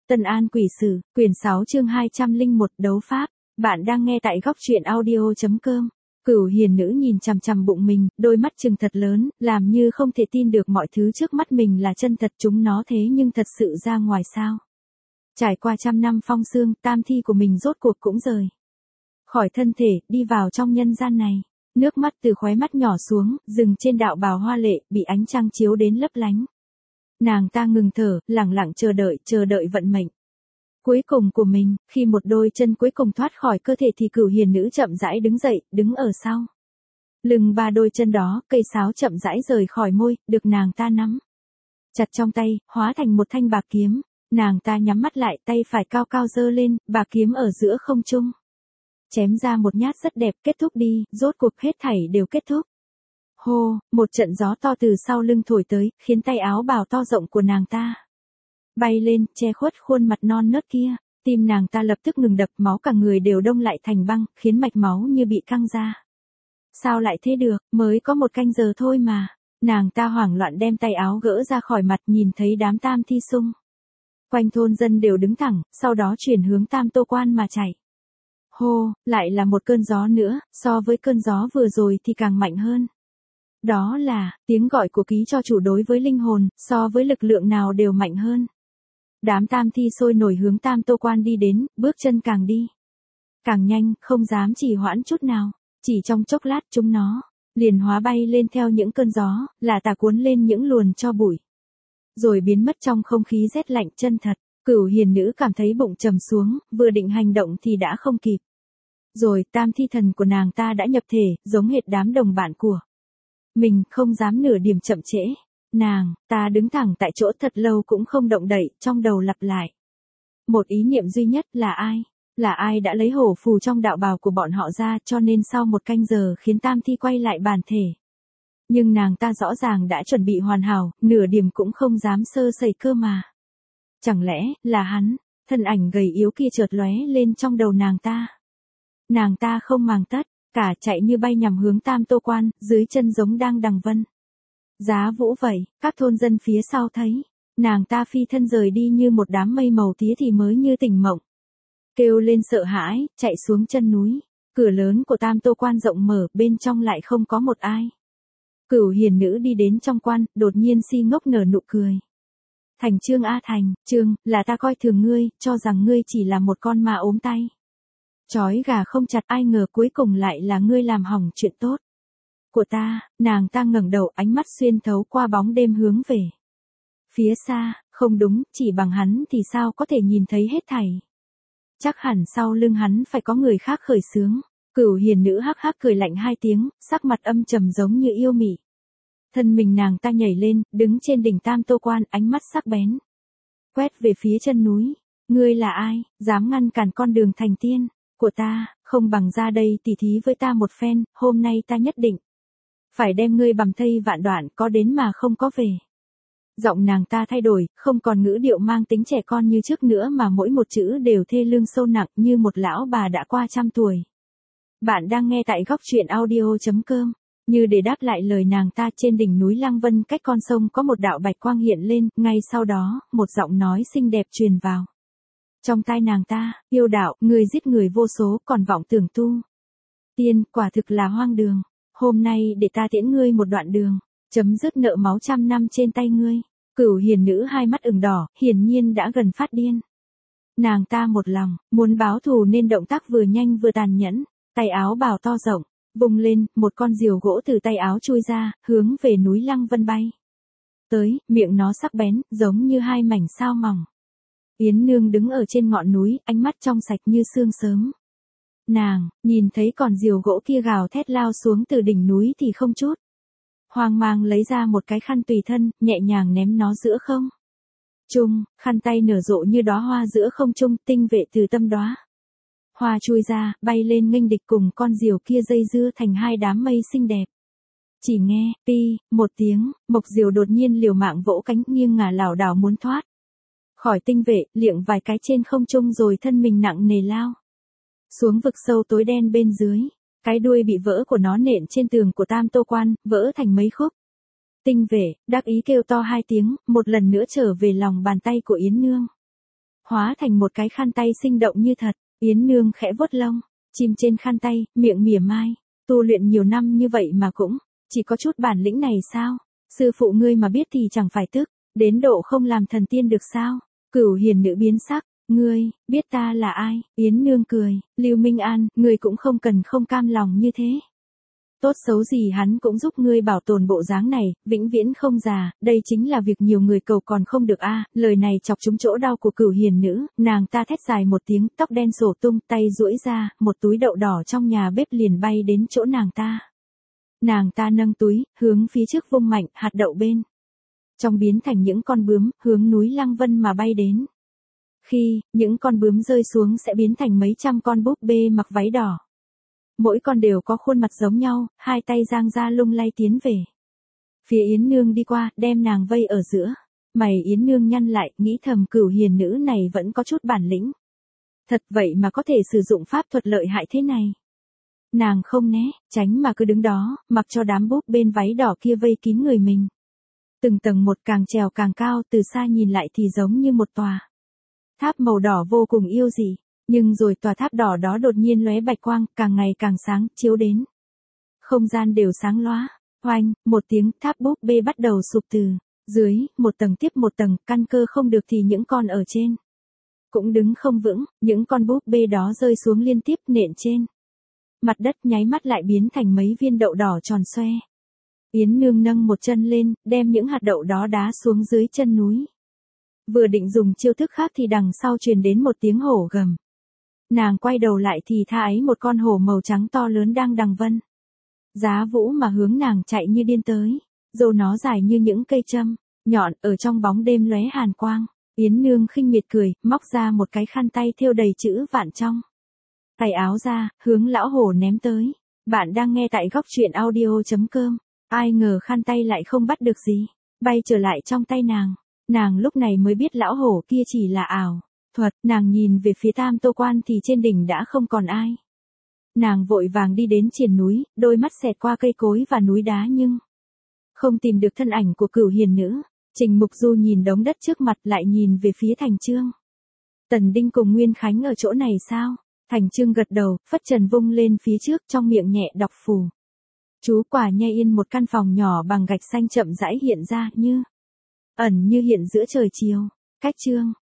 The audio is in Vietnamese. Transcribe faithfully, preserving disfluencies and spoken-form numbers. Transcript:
Tân An Quỷ Sử, quyển sáu chương hai trăm lẻ một đấu pháp. Bạn đang nghe tại góc truyện audio chấm com. Cửu hiền nữ nhìn chằm chằm bụng mình, đôi mắt trừng thật lớn, làm như không thể tin được mọi thứ trước mắt mình là chân thật, chúng nó thế nhưng thật sự ra ngoài sao. Trải qua trăm năm phong sương, tam thi của mình rốt cuộc cũng rời khỏi thân thể, đi vào trong nhân gian này. Nước mắt từ khóe mắt nhỏ xuống, dừng trên đạo bào hoa lệ, bị ánh trăng chiếu đến lấp lánh. Nàng ta ngừng thở, lặng lặng chờ đợi, chờ đợi vận mệnh cuối cùng của mình. Khi một đôi chân cuối cùng thoát khỏi cơ thể thì cửu hiền nữ chậm rãi đứng dậy, đứng ở sau lưng ba đôi chân đó, cây sáo chậm rãi rời khỏi môi, được nàng ta nắm chặt trong tay, hóa thành một thanh bạc kiếm. Nàng ta nhắm mắt lại, tay phải cao cao giơ lên, bạc kiếm ở giữa không trung chém ra một nhát rất đẹp. Kết thúc đi, rốt cuộc hết thảy đều kết thúc. Hô, một trận gió to từ sau lưng thổi tới, khiến tay áo bào to rộng của nàng ta bay lên, che khuất khuôn mặt non nớt kia. Tim nàng ta lập tức ngừng đập, máu cả người đều đông lại thành băng, khiến mạch máu như bị căng ra. Sao lại thế được, mới có một canh giờ thôi mà. Nàng ta hoảng loạn đem tay áo gỡ ra khỏi mặt, nhìn thấy đám tam thi xung quanh thôn dân đều đứng thẳng, sau đó chuyển hướng Tam Tô Quan mà chạy. Hô, lại là một cơn gió nữa, so với cơn gió vừa rồi thì càng mạnh hơn. Đó là tiếng gọi của ký cho chủ đối với linh hồn, so với lực lượng nào đều mạnh hơn. Đám tam thi sôi nổi hướng Tam Tô Quan đi đến, bước chân càng đi càng nhanh, không dám trì hoãn chút nào. Chỉ trong chốc lát chúng nó liền hóa bay lên theo những cơn gió, là tà cuốn lên những luồn tro bụi, rồi biến mất trong không khí rét lạnh chân thật. Cửu hiền nữ cảm thấy bụng trầm xuống, vừa định hành động thì đã không kịp. Rồi tam thi thần của nàng ta đã nhập thể, giống hệt đám đồng bạn của mình, không dám nửa điểm chậm trễ. Nàng ta đứng thẳng tại chỗ thật lâu cũng không động đậy, trong đầu lặp lại một ý niệm duy nhất, là ai? Là ai đã lấy hổ phù trong đạo bào của bọn họ ra, cho nên sau một canh giờ khiến tam thi quay lại bản thể. Nhưng nàng ta rõ ràng đã chuẩn bị hoàn hảo, nửa điểm cũng không dám sơ sẩy cơ mà. Chẳng lẽ là hắn? Thân ảnh gầy yếu kia chợt lóe lên trong đầu nàng ta. Nàng ta không màng tất cả, chạy như bay nhằm hướng Tam Tô Quan, dưới chân giống đang đằng vân giá vũ vậy. Các thôn dân phía sau thấy nàng ta phi thân rời đi như một đám mây màu tía thì mới như tỉnh mộng, kêu lên sợ hãi, chạy xuống chân núi. Cửa lớn của Tam Tô Quan rộng mở, bên trong lại không có một ai. Cửu hiền nữ đi đến trong quan, đột nhiên si ngốc nở nụ cười. Thành Trương a Thành, Trương, là ta coi thường ngươi, cho rằng ngươi chỉ là một con ma ốm tay chói gà không chặt, ai ngờ cuối cùng lại là ngươi làm hỏng chuyện tốt của ta. Nàng ta ngẩng đầu, ánh mắt xuyên thấu qua bóng đêm hướng về phía xa. Không đúng, chỉ bằng hắn thì sao có thể nhìn thấy hết thảy. Chắc hẳn sau lưng hắn phải có người khác khởi xướng. Cửu hiền nữ hắc hắc cười lạnh hai tiếng, sắc mặt âm trầm giống như yêu mị. Thân mình nàng ta nhảy lên, đứng trên đỉnh Tam Tô Quan, ánh mắt sắc bén quét về phía chân núi. Ngươi là ai, dám ngăn cản con đường thành tiên của ta? Không bằng ra đây tỉ thí với ta một phen, hôm nay ta nhất định phải đem ngươi bầm thây vạn đoạn, có đến mà không có về. Giọng nàng ta thay đổi, không còn ngữ điệu mang tính trẻ con như trước nữa, mà mỗi một chữ đều thê lương sâu nặng, như một lão bà đã qua trăm tuổi. Bạn đang nghe tại góc truyện audio chấm com. Như để đáp lại lời nàng ta, trên đỉnh núi Lăng Vân cách con sông có một đạo bạch quang hiện lên, ngay sau đó, một giọng nói xinh đẹp truyền vào trong tai nàng ta. Yêu đạo, người giết người vô số, còn vọng tưởng tu tiên, quả thực là hoang đường. Hôm nay để ta tiễn ngươi một đoạn đường, chấm dứt nợ máu trăm năm trên tay ngươi. Cửu hiền nữ hai mắt ửng đỏ, hiển nhiên đã gần phát điên. Nàng ta một lòng muốn báo thù nên động tác vừa nhanh vừa tàn nhẫn. Tay áo bào to rộng vung lên, một con diều gỗ từ tay áo chui ra, hướng về núi Lăng Vân bay tới. Miệng nó sắc bén, giống như hai mảnh sao mỏng. Yến Nương đứng ở trên ngọn núi, ánh mắt trong sạch như sương sớm. Nàng nhìn thấy con diều gỗ kia gào thét lao xuống từ đỉnh núi thì không chút hoang mang lấy ra một cái khăn tùy thân, nhẹ nhàng ném nó giữa không trung. Khăn tay nở rộ như đóa hoa giữa không trung, tinh vệ từ tâm đóa hoa chui ra, bay lên nghênh địch, cùng con diều kia dây dưa thành hai đám mây xinh đẹp. Chỉ nghe pi một tiếng, mộc diều đột nhiên liều mạng vỗ cánh, nghiêng ngả lảo đảo muốn thoát khỏi tinh vệ, liệng vài cái trên không trung rồi thân mình nặng nề lao xuống vực sâu tối đen bên dưới. Cái đuôi bị vỡ của nó nện trên tường của Tam Tô Quan, vỡ thành mấy khúc. Tinh vệ đắc ý kêu to hai tiếng, một lần nữa trở về lòng bàn tay của Yến Nương. hóa thành một cái khăn tay sinh động như thật. Yến Nương khẽ vuốt lông, chìm trên khăn tay, miệng mỉa mai, tu luyện nhiều năm như vậy mà cũng, chỉ có chút bản lĩnh này sao? Sư phụ ngươi mà biết thì chẳng phải tức, đến độ không làm thần tiên được sao? Cửu Hiền nữ biến sắc, ngươi, biết ta là ai? Yến Nương cười, Lưu Minh An, ngươi cũng không cần không cam lòng như thế. Tốt xấu gì hắn cũng giúp ngươi bảo tồn bộ dáng này, vĩnh viễn không già, đây chính là việc nhiều người cầu còn không được a. Lời này chọc trúng chỗ đau của Cửu Hiền nữ, nàng ta thét dài một tiếng, tóc đen xổ tung, tay duỗi ra, một túi đậu đỏ trong nhà bếp liền bay đến chỗ nàng ta. Nàng ta nâng túi, hướng phía trước vung mạnh, hạt đậu bên trong biến thành những con bướm, hướng núi Lăng Vân mà bay đến. Khi những con bướm rơi xuống sẽ biến thành mấy trăm con búp bê mặc váy đỏ. Mỗi con đều có khuôn mặt giống nhau, hai tay giang ra lung lay tiến về. Phía Yến Nương đi qua, đem nàng vây ở giữa. Mày Yến Nương nhăn lại, nghĩ thầm Cửu Hiền nữ này vẫn có chút bản lĩnh. Thật vậy mà có thể sử dụng pháp thuật lợi hại thế này. Nàng không né, tránh mà cứ đứng đó, mặc cho đám búp bên váy đỏ kia vây kín người mình. Từng tầng một càng trèo càng cao, từ xa nhìn lại thì giống như một tòa tháp màu đỏ vô cùng yêu dị. Nhưng rồi tòa tháp đỏ đó đột nhiên lóe bạch quang, càng ngày càng sáng, chiếu đến. Không gian đều sáng lóa, oanh, một tiếng, tháp búp bê bắt đầu sụp từ dưới, một tầng tiếp một tầng, căn cơ không được thì những con ở trên cũng đứng không vững, những con búp bê đó rơi xuống liên tiếp nện trên mặt đất, nháy mắt lại biến thành mấy viên đậu đỏ tròn xoe. Yến Nương nâng một chân lên, đem những hạt đậu đó đá xuống dưới chân núi. Vừa định dùng chiêu thức khác thì đằng sau truyền đến một tiếng hổ gầm. Nàng quay đầu lại thì tha ấy một con hổ màu trắng to lớn đang đằng vân giá vũ mà hướng nàng chạy như điên tới, râu nó dài như những cây châm nhọn, ở trong bóng đêm lóe hàn quang. Yến Nương khinh miệt cười, móc ra một cái khăn tay thêu đầy chữ vạn trong tay áo ra, hướng lão hổ ném tới. Bạn đang nghe tại góc truyện audio chấm com. Ai ngờ khăn tay lại không bắt được gì, bay trở lại trong tay nàng. Nàng lúc này mới biết lão hổ kia chỉ là ảo thuật. Nàng nhìn về phía Tam Tô Quan thì trên đỉnh đã không còn ai. Nàng vội vàng đi đến triền núi, đôi mắt xẹt qua cây cối và núi đá nhưng không tìm được thân ảnh của Cửu Hiền nữ. Trình Mục Du nhìn đống đất trước mặt, lại nhìn về phía Thành Chương. Tần Đinh cùng Nguyên Khánh ở chỗ này sao? Thành Chương gật đầu, phất trần vung lên phía trước, trong miệng nhẹ đọc phù chú. Quả nhai yên, một căn phòng nhỏ bằng gạch xanh chậm rãi hiện ra, như ẩn như hiện giữa trời chiều. Cách Chương